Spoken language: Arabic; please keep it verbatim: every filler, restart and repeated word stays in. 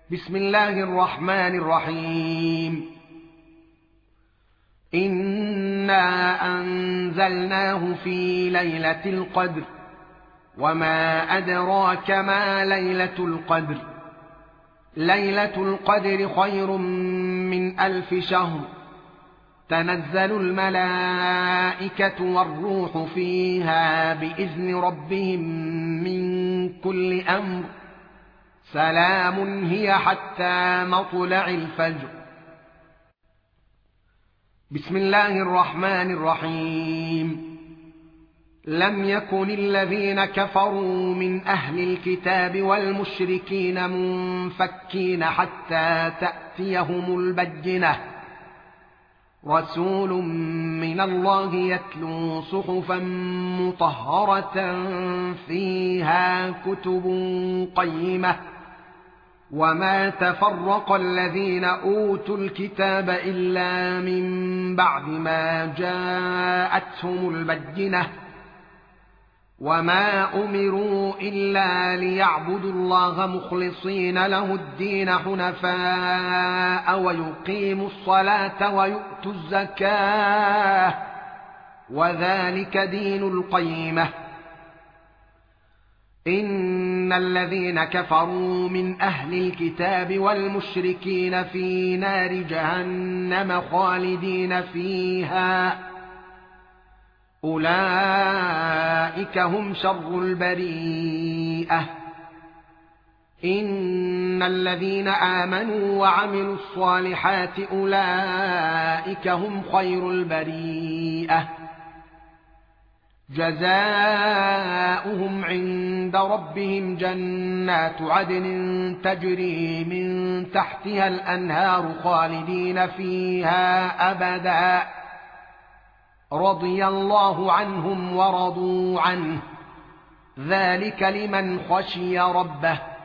بسم الله الرحمن الرحيم إنا أنزلناه في ليلة القدر وما أدراك ما ليلة القدر ليلة القدر خير من ألف شهر تنزل الملائكة والروح فيها بإذن ربهم من كل أمر سلام هي حتى مطلع الفجر. بسم الله الرحمن الرحيم لم يكن الذين كفروا من أهل الكتاب والمشركين منفكين حتى تأتيهم البينة رسول من الله يتلو صحفا مطهرة فيها كتب قيمة وما تفرق الذين أوتوا الكتاب إلا من بعد ما جاءتهم البينة وما أمروا إلا ليعبدوا الله مخلصين له الدين حنفاء ويقيموا الصلاة ويؤتوا الزكاة وذلك دين القيمة. إن الذين كفروا من أهل الكتاب والمشركين في نار جهنم خالدين فيها أولئك هم شر البريئة. إن الذين آمنوا وعملوا الصالحات أولئك هم خير البريئة جزاؤهم عند ربهم جنات عدن تجري من تحتها الأنهار خالدين فيها أبدا رضي الله عنهم ورضوا عنه ذلك لمن خشي ربه.